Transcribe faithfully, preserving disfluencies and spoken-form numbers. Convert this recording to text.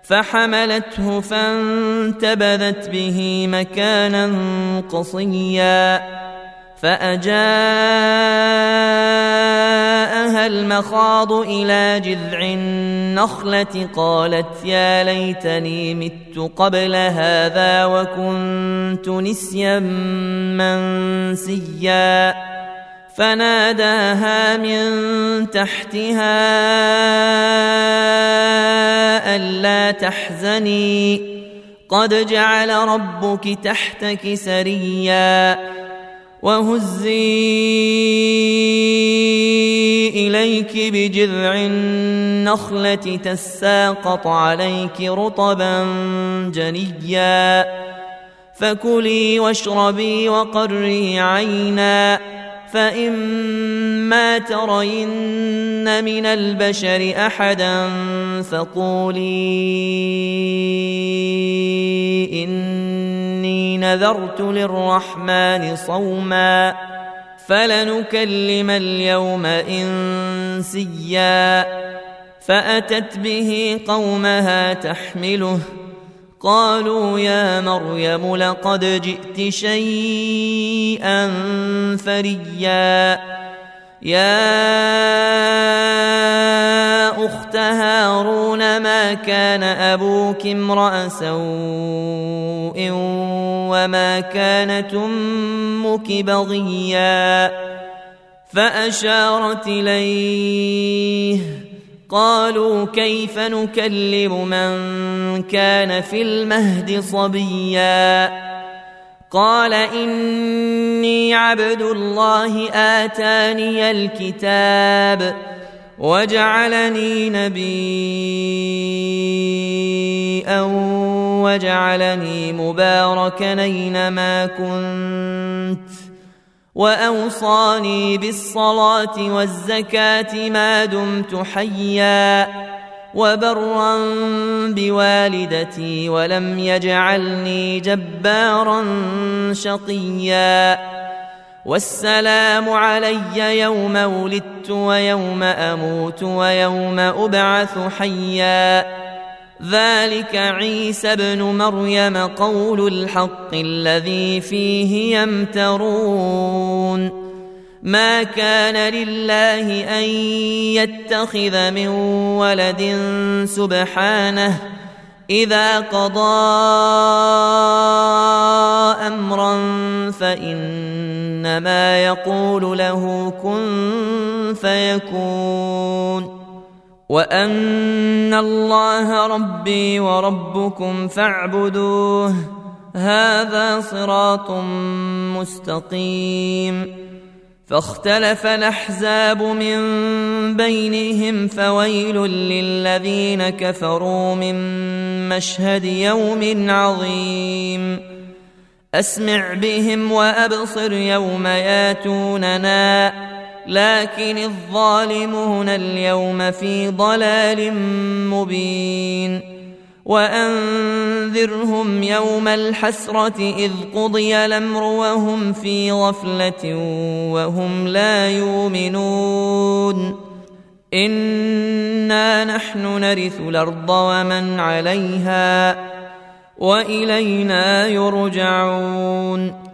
فحملته فانتبذت به مكانا قصيا فأجاءها المخاض إلى جذع النخلة قالت يا ليتني مت قبل هذا وكنت نسيا منسيا فناداها من تحتها ألا تحزني قد جعل ربك تحتك سريا وهزي إليك بجذع النخلة تساقط عليك رطبا جنيا فكلي واشربي وقري عينا فإما ترين من البشر أحدا فقولي إني نذرت للرحمن صوما فلنكلم اليوم إنسيا فأتت به قومها تحمله قالوا يا مريم لقد جئت شيئا فريا يا أخت هارون ما كان أبوك امرأ سوء وما كانت أمك بغيا فأشارت إليه قالوا كيف نكلم من كان في المهد صبيا قال إني عبد الله آتاني الكتاب وجعلني نبيا وجعلني مباركا أينما كنت وأوصاني بالصلاة والزكاة ما دمت حيا وبرا بوالدتي ولم يجعلني جبارا شقيا والسلام علي يوم ولدت ويوم أموت ويوم أبعث حيا ذلك عيسى ابن مريم قول الحق الذي فيه يمترون ما كان لله أن يتخذ من ولد سبحانه إذا قضى أمرا فإنما يقول له كن فيكون وأن الله ربي وربكم فاعبدوه هذا صراط مستقيم فاختلف الأحزاب من بينهم فويل للذين كفروا من مشهد يوم عظيم أسمع بهم وأبصر يوم ياتوننا لكن الظالمون اليوم في ضلال مبين وأنذرهم يوم الحسرة إذ قضي الأمر وهم في غفلة وهم لا يؤمنون إنا نحن نرث الأرض ومن عليها وإلينا يرجعون